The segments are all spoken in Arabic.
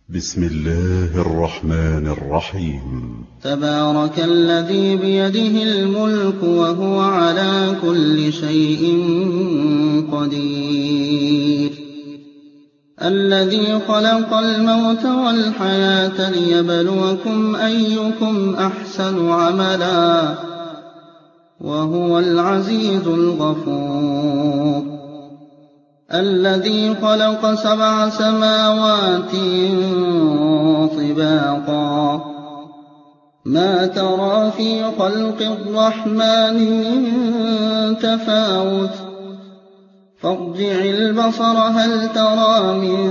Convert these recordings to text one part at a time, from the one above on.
بسم الله الرحمن الرحيم. تبارك الذي بيده الملك وهو على كل شيء قدير. الذي خلق الموت والحياة ليبلوكم أيكم أحسن عملا وهو العزيز الغفور. الذي خلق 7 سماوات طباقا ما ترى في خلق الرحمن من تفاوت فارجع البصر هل ترى من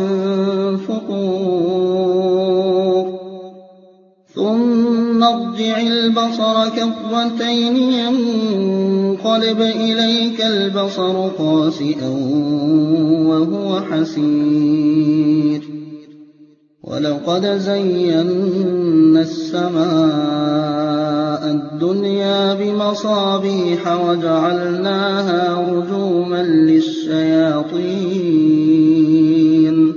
فطور ثم ارجع البصر كرتين ينقلب إليك البصر خاسئا وهو حسير. ولقد زينا السماء الدنيا بمصابيح وجعلناها رجوما للشياطين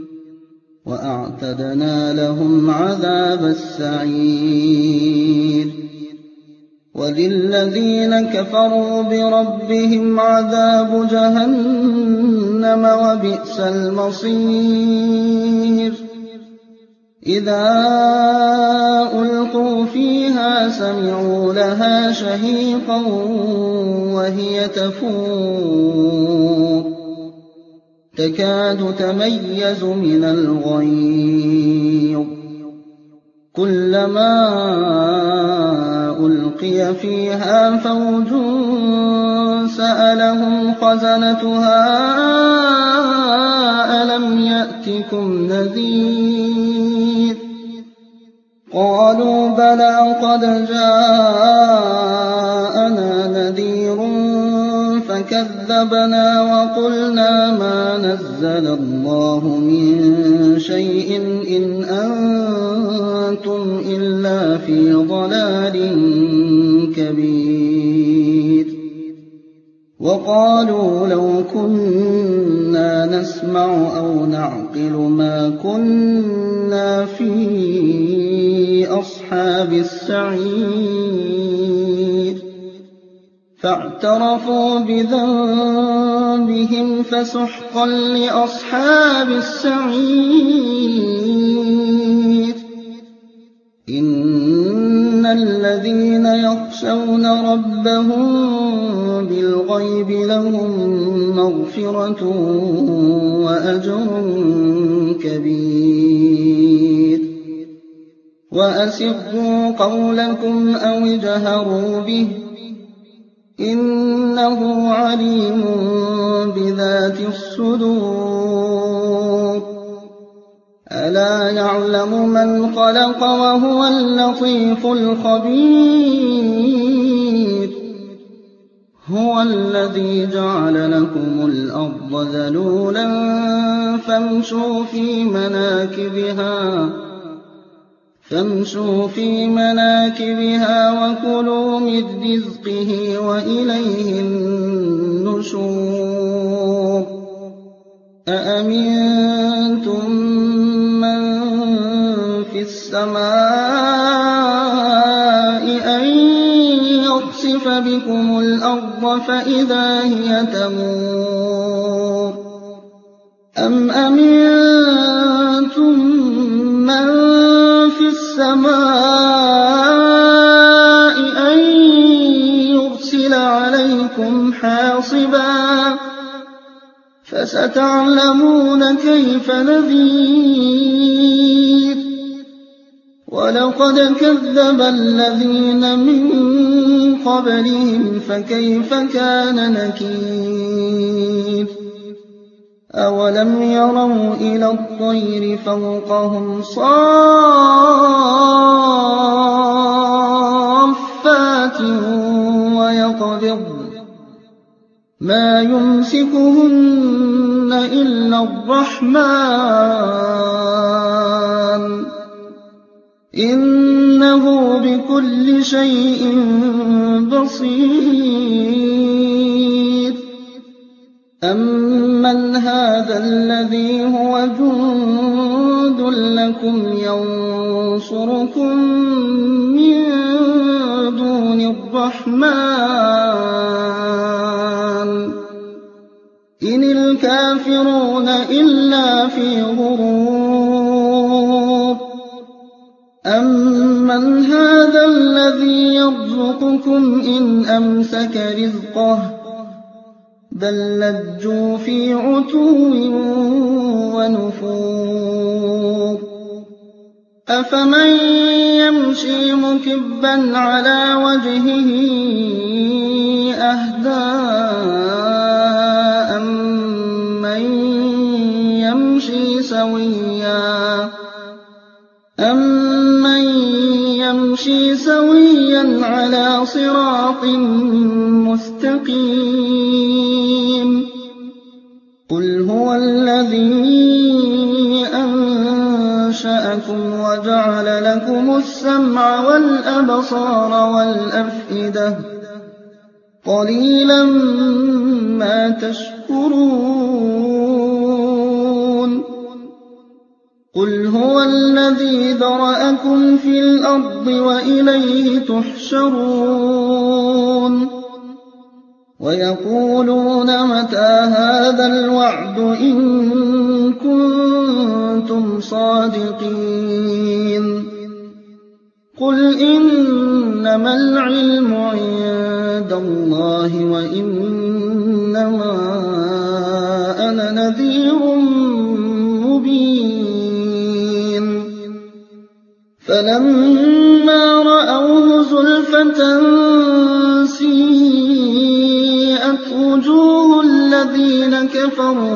وأعتدنا لهم عذاب السعير. وللذين كفروا بربهم عذاب جهنم وبئس المصير. إذا ألقوا فيها سمعوا لها شهيقا وهي تفور تكاد تميز من الغيظ كلما ألقي فيها فوج سألهم خزنتها ألم يأتكم نذير قالوا بلى قد جاءنا نذير فكذبنا وقلنا ما نزل الله من شيء إن أنتم إلا في ضلال كبير. وقالوا لو كنا نسمع أو نعقل ما كنا في أصحاب السعير. فاعترفوا بذنبهم فسحقا لأصحاب السعير. إن الذين يخشون ربهم بالغيب لهم مغفرة وأجر كبير. وأسروا قولكم أو اجهروا به إنه عليم بذات الصدور. ألا يعلم من خلق وهو اللطيف الخبير. هو الذي جعل لكم الأرض ذلولا فامشوا في مناكبها وكلوا من رزقه وإليه النشور. أأمنتم من في السماء أن يخسف بكم الأرض فإذا هي تمور أم أمنتم من في السماء أن يرسل عليكم حاصبا فستعلمون كيف نذير. ولقد كذب الذين من قبلهم فكيف كان نكير. أولم يروا إلى الطير فوقهم صافات ويقبضن ما يمسكهن إلا الرحمن إنه بكل شيء بصير. أمن هذا الذي هو جند يَدْعُوكُمْ يَنصُرُكُم مِّن دُونِ الرَّحْمَٰنِ إِنِ الْكَافِرُونَ إِلَّا فِي غُرُورٍ أَمَّنْ هَٰذَا الَّذِي يَرْزُقُكُمْ إِنْ أَمْسَكَ رِزْقَهُ بَل لَّجُّوا فِي عُتُوٍّ وَنُفُورٍ أَفَمَن يَمْشِي مُكِبًّا عَلَىٰ وَجْهِهِ أَهْدَىٰ أَمَّن يَمْشِي سَوِيًّا عَلَىٰ صِرَاطٍ مُّسْتَقِيمٍ قُلْ هُوَ الَّذِي أَنشَأَكُمْ وَجَعَلَ لَكُمُ السَّمْعَ وَالْأَبْصَارَ وَالْأَفْئِدَةَ قَلِيلًا مَّا تَشْكُرُونَ قُلْ هُوَ الَّذِي ذَرَأَكُمْ فِي الْأَرْضِ وَإِلَيْهِ تُحْشَرُونَ وَيَقُولُونَ مَتَىٰ هَٰذَا الْوَعْدُ إِن كُنتُمْ صَادِقِينَ قُلْ إِنَّمَا الْعِلْمُ عِندَ اللَّهِ وَإِنَّمَا أَنَا نَذِيرٌ مُّبِينٌ فَلَمَّا رَأَوْهُ زُلْفَةً سِيئَتْ وُجُوهُ الَّذِينَ كَفَرُوا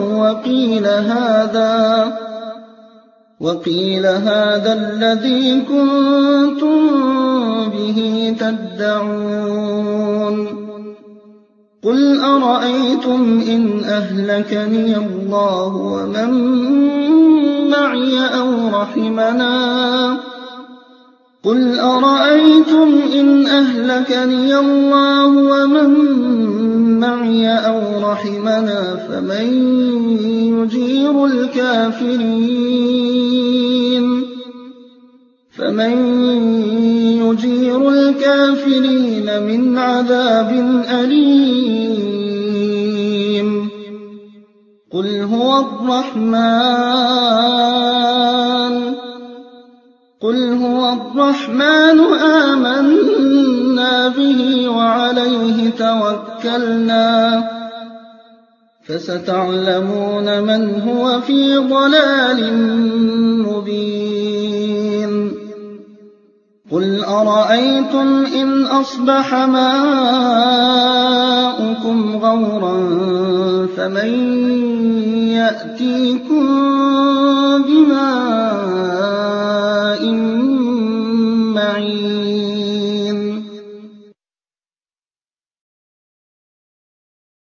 وَقِيلَ هَٰذَا الَّذِي كُنتُم بِهِ تَدَّعُونَ قُلْ أَرَأَيْتُمْ إِنْ أَهْلَكَنِيَ اللَّهُ وَمَن مَّعِيَ أَوْ رَحِمَنَا فَمَن يُجِيرُ الْكَافِرِينَ مِنْ عَذَابٍ أَلِيمٍ قُلْ هُوَ الرَّحْمَٰنُ آمَنَّا بِهِ وَعَلَيْهِ تَوَكَّلْنَا فَسَتَعْلَمُونَ مَنْ هُوَ فِي ضَلَالٍ مُّبِينٍ قُلْ أَرَأَيْتُمْ إِنْ أَصْبَحَ مَاؤُكُمْ غَوْرًا فَمَن يَأْتِيكُم بِمَاءٍ مَّعِينٍ